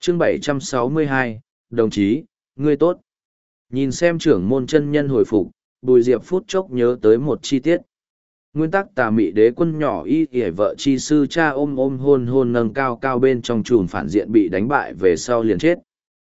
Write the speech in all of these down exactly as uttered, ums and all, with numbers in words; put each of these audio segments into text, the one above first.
chương bảy trăm sáu mươi hai, đồng chí, ngươi tốt. Nhìn xem trưởng môn chân nhân hồi phục, Bùi Diệp phút chốc nhớ tới một chi tiết. Nguyên tắc tà mị đế quân nhỏ y ỉa vợ chi sư cha ôm ôm hôn hôn nâng cao cao bên trong chùm phản diện bị đánh bại về sau liền chết.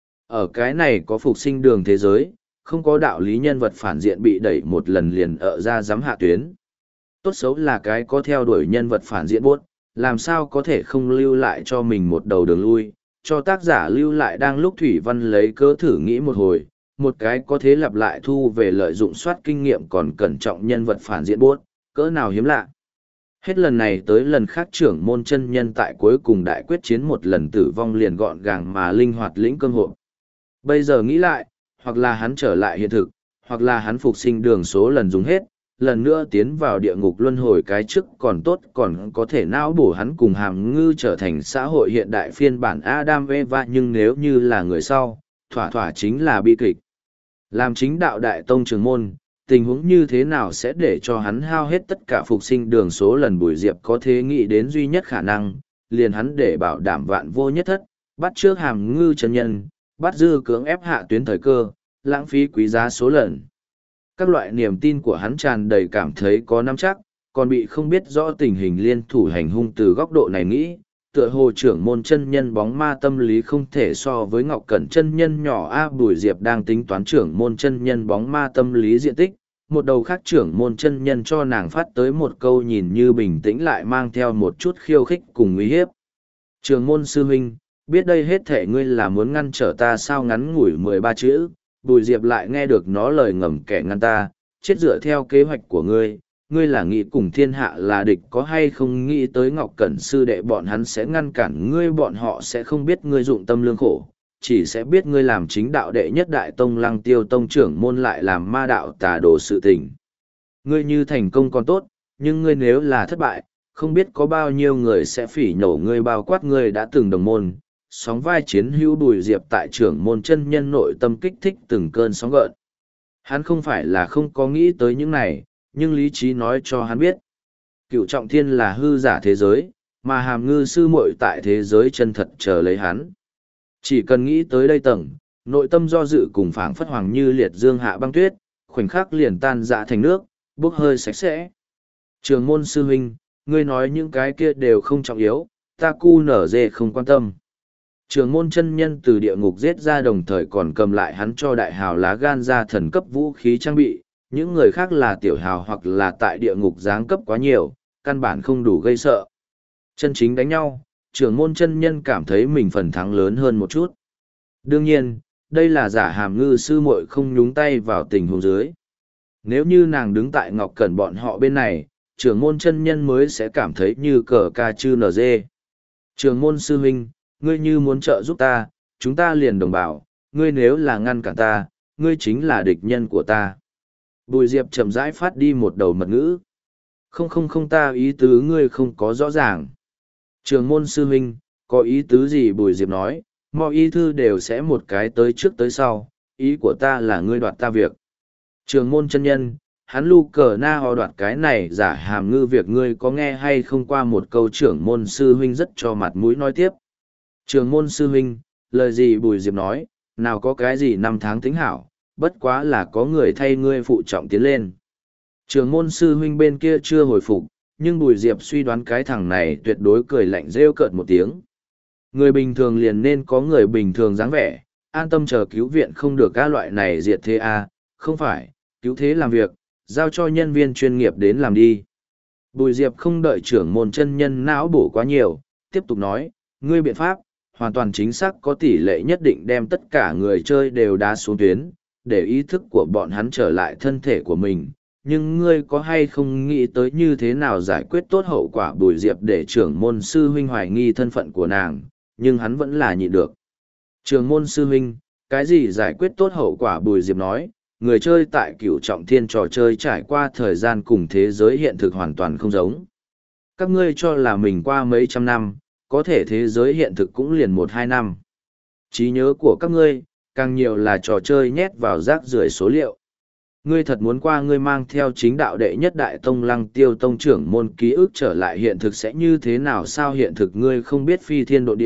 Ở cái này có phục sinh đường thế giới, không có đạo lý nhân vật phản diện bị đẩy một lần liền ở ra giám hạ tuyến. Tốt xấu là cái có theo đuổi nhân vật phản diện buốt, làm sao có thể không lưu lại cho mình một đầu đường lui, cho tác giả lưu lại đang lúc Thủy Văn lấy cớ thử nghĩ một hồi, một cái có thế lặp lại thu về lợi dụng soát kinh nghiệm còn cẩn trọng nhân vật phản diện buốt, cỡ nào hiếm lạ. Hết lần này tới lần khác trưởng môn chân nhân tại cuối cùng đại quyết chiến một lần tử vong liền gọn gàng mà linh hoạt lĩnh cơm hộ. Bây giờ nghĩ lại, hoặc là hắn trở lại hiện thực, hoặc là hắn phục sinh đường số lần dùng hết, lần nữa tiến vào địa ngục luân hồi cái trước còn tốt còn có thể não bổ hắn cùng hàm ngư trở thành xã hội hiện đại phiên bản Adam Eva, nhưng nếu như là người sau, thỏa thỏa chính là bi kịch. Làm chính đạo đại tông trưởng môn, tình huống như thế nào sẽ để cho hắn hao hết tất cả phục sinh đường số lần Bùi Diệp có thể nghĩ đến duy nhất khả năng, liền hắn để bảo đảm vạn vô nhất thất, bắt trước hàm ngư chân nhân, bắt dư cưỡng ép hạ tuyến thời cơ, lãng phí quý giá số lần. Các loại niềm tin của hắn tràn đầy cảm thấy có nắm chắc, còn bị không biết rõ tình hình liên thủ hành hung từ góc độ này nghĩ, tựa hồ trưởng môn chân nhân bóng ma tâm lý không thể so với Ngọc Cẩn chân nhân nhỏ A. Bùi Diệp đang tính toán trưởng môn chân nhân bóng ma tâm lý diện tích, một đầu khác trưởng môn chân nhân cho nàng phát tới một câu nhìn như bình tĩnh lại mang theo một chút khiêu khích cùng uy hiếp. Trưởng môn sư huynh, biết đây hết thể ngươi là muốn ngăn trở ta sao, ngắn ngủi mười ba chữ, Bùi Diệp lại nghe được nó lời ngầm kẻ ngăn ta, chết dựa theo kế hoạch của ngươi, ngươi là nghĩ cùng thiên hạ là địch có hay không nghĩ tới Ngọc Cẩn sư đệ bọn hắn sẽ ngăn cản ngươi, bọn họ sẽ không biết ngươi dụng tâm lương khổ, chỉ sẽ biết ngươi làm chính đạo đệ nhất đại tông Lăng Tiêu tông trưởng môn lại làm ma đạo tà đồ sự tình. Ngươi như thành công còn tốt, nhưng ngươi nếu là thất bại, không biết có bao nhiêu người sẽ phỉ nhổ ngươi, bao quát ngươi đã từng đồng môn. Sóng vai chiến hữu Bùi Diệp tại trưởng môn chân nhân nội tâm kích thích từng cơn sóng gợn. Hắn không phải là không có nghĩ tới những này, nhưng lý trí nói cho hắn biết. Cựu trọng thiên là hư giả thế giới, mà hàm ngư sư muội tại thế giới chân thật chờ lấy hắn. Chỉ cần nghĩ tới đây tầng, nội tâm do dự cùng phảng phất hoàng như liệt dương hạ băng tuyết, khoảnh khắc liền tan dã thành nước, bốc hơi sạch sẽ. Trường môn sư huynh, ngươi nói những cái kia đều không trọng yếu, ta cu nở dê không quan tâm. Trường môn chân nhân từ địa ngục giết ra đồng thời còn cầm lại hắn cho đại hào lá gan ra thần cấp vũ khí trang bị, những người khác là tiểu hào hoặc là tại địa ngục giáng cấp quá nhiều, căn bản không đủ gây sợ. Chân chính đánh nhau, trường môn chân nhân cảm thấy mình phần thắng lớn hơn một chút. Đương nhiên, đây là giả hàm ngư sư muội không nhúng tay vào tình huống dưới. Nếu như nàng đứng tại Ngọc Cẩn bọn họ bên này, trường môn chân nhân mới sẽ cảm thấy như cờ ca chư nở dê. Trường môn sư huynh, ngươi như muốn trợ giúp ta, chúng ta liền đồng bảo, ngươi nếu là ngăn cản ta, ngươi chính là địch nhân của ta. Bùi Diệp chậm rãi phát đi một đầu mật ngữ. Không không không, ta ý tứ ngươi không có rõ ràng. Trường môn sư huynh, có ý tứ gì? Bùi Diệp nói, mọi ý thư đều sẽ một cái tới trước tới sau, ý của ta là ngươi đoạt ta việc. Trường môn chân nhân, hắn lu cờ na ho đoạt cái này giả hàm ngư việc, ngươi có nghe hay không? Qua một câu trưởng môn sư huynh rất cho mặt mũi nói tiếp. Trường môn sư huynh, lời gì? Bùi Diệp nói, nào có cái gì năm tháng tính hảo, bất quá là có người thay ngươi phụ trọng tiến lên. Trường môn sư huynh bên kia chưa hồi phục, nhưng Bùi Diệp suy đoán cái thằng này tuyệt đối cười lạnh rêu cợt một tiếng. Người bình thường liền nên có người bình thường dáng vẻ, an tâm chờ cứu viện, không được các loại này diệt thế a, không phải, cứu thế làm việc, giao cho nhân viên chuyên nghiệp đến làm đi. Bùi Diệp không đợi trưởng môn chân nhân não bổ quá nhiều, tiếp tục nói, ngươi biện pháp, hoàn toàn chính xác có tỷ lệ nhất định đem tất cả người chơi đều đá xuống tuyến, để ý thức của bọn hắn trở lại thân thể của mình. Nhưng ngươi có hay không nghĩ tới như thế nào giải quyết tốt hậu quả? Bùi Diệp để trưởng môn sư huynh hoài nghi thân phận của nàng, nhưng hắn vẫn là nhịn được. Trưởng môn sư huynh, cái gì giải quyết tốt hậu quả? Bùi Diệp nói, người chơi tại cửu trọng thiên trò chơi trải qua thời gian cùng thế giới hiện thực hoàn toàn không giống. Các ngươi cho là mình qua mấy trăm năm, có thể thế giới hiện thực cũng liền một hai năm. Trí nhớ của các ngươi, càng nhiều là trò chơi nhét vào rác rưởi số liệu. Ngươi thật muốn qua ngươi mang theo chính đạo đệ nhất đại tông Lăng Tiêu tông trưởng môn ký ức trở lại hiện thực sẽ như thế nào sao? Hiện thực ngươi không biết phi thiên độ địa,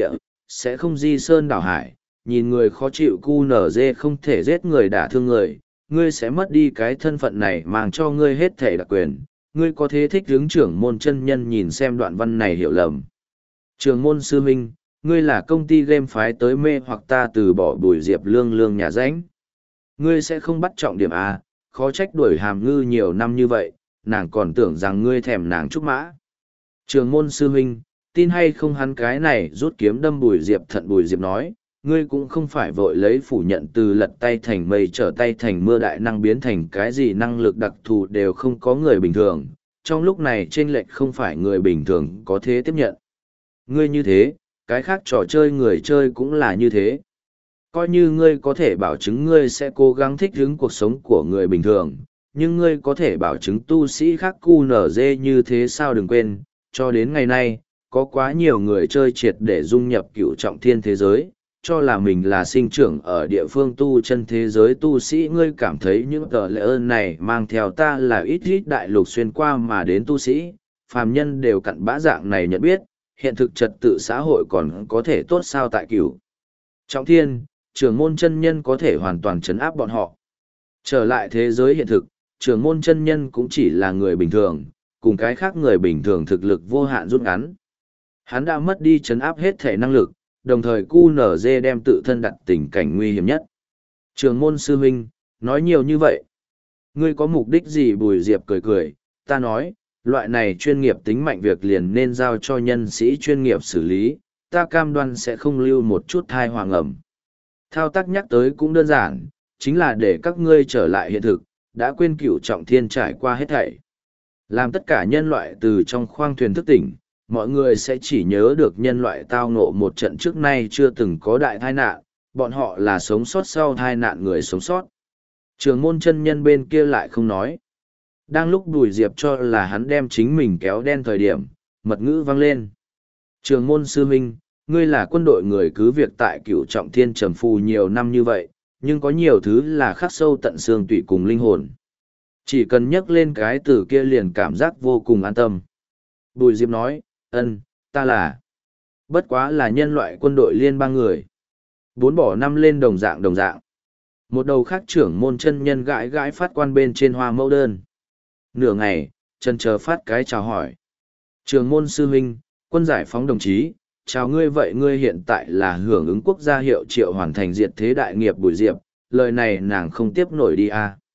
sẽ không di sơn đảo hải, nhìn người khó chịu cu nở dê không thể giết người đả thương người, ngươi sẽ mất đi cái thân phận này mang cho ngươi hết thể đặc quyền, ngươi có thế thích hướng trưởng môn chân nhân nhìn xem đoạn văn này hiểu lầm. Trưởng môn sư huynh, ngươi là công ty game phái tới mê hoặc ta từ bỏ Bùi Diệp lương lương nhà ránh. Ngươi sẽ không bắt trọng điểm à, khó trách đuổi hàm ngư nhiều năm như vậy, nàng còn tưởng rằng ngươi thèm nàng trúc mã. Trường môn sư huynh, tin hay không hắn cái này rút kiếm đâm Bùi Diệp thận Bùi Diệp nói, ngươi cũng không phải vội lấy phủ nhận từ lật tay thành mây trở tay thành mưa đại năng biến thành cái gì năng lực đặc thù đều không có người bình thường, trong lúc này chênh lệch không phải người bình thường có thể tiếp nhận. Ngươi như thế, cái khác trò chơi người chơi cũng là như thế. Coi như ngươi có thể bảo chứng ngươi sẽ cố gắng thích ứng cuộc sống của người bình thường, nhưng ngươi có thể bảo chứng tu sĩ khác cu nở dê như thế sao đừng quên, cho đến ngày nay, có quá nhiều người chơi triệt để dung nhập cựu trọng thiên thế giới, cho là mình là sinh trưởng ở địa phương tu chân thế giới tu sĩ. Ngươi cảm thấy những tờ lệ ơn này mang theo ta là ít ít đại lục xuyên qua mà đến tu sĩ, phàm nhân đều cặn bã dạng này nhận biết, hiện thực trật tự xã hội còn có thể tốt sao tại cửu trọng thiên, trưởng môn chân nhân có thể hoàn toàn chấn áp bọn họ. Trở lại thế giới hiện thực, trưởng môn chân nhân cũng chỉ là người bình thường, cùng cái khác người bình thường thực lực vô hạn rút ngắn. Hắn đã mất đi chấn áp hết thể năng lực, đồng thời cu nở dê đem tự thân đặt tình cảnh nguy hiểm nhất. Trưởng môn sư huynh, nói nhiều như vậy. Ngươi có mục đích gì? Bùi Diệp cười cười, ta nói, loại này chuyên nghiệp tính mạnh việc liền nên giao cho nhân sĩ chuyên nghiệp xử lý, ta cam đoan sẽ không lưu một chút thai hoàng ẩm. Thao tác nhắc tới cũng đơn giản, chính là để các ngươi trở lại hiện thực, đã quên cửu trọng thiên trải qua hết thảy. Làm tất cả nhân loại từ trong khoang thuyền thức tỉnh, mọi người sẽ chỉ nhớ được nhân loại tao ngộ một trận trước nay chưa từng có đại tai nạn, bọn họ là sống sót sau tai nạn người sống sót. Trường môn chân nhân bên kia lại không nói. Đang lúc Bùi Diệp cho là hắn đem chính mình kéo đen thời điểm, mật ngữ vang lên. Trường môn sư huynh, ngươi là quân đội người cứ việc tại cửu trọng thiên trầm phù nhiều năm như vậy, nhưng có nhiều thứ là khắc sâu tận xương tủy cùng linh hồn. Chỉ cần nhắc lên cái từ kia liền cảm giác vô cùng an tâm. Bùi Diệp nói, ân, ta là. Bất quá là nhân loại quân đội liên bang người. Bốn bỏ năm lên đồng dạng đồng dạng. Một đầu khác trưởng môn chân nhân gãi gãi phát quan bên trên hoa mẫu đơn. Nửa ngày, chân chờ phát cái chào hỏi. Trường môn sư huynh, quân giải phóng đồng chí, chào ngươi. Vậy ngươi hiện tại là hưởng ứng quốc gia hiệu triệu hoàn thành diệt thế đại nghiệp Bùi Diệp, lời này nàng không tiếp nổi đi à.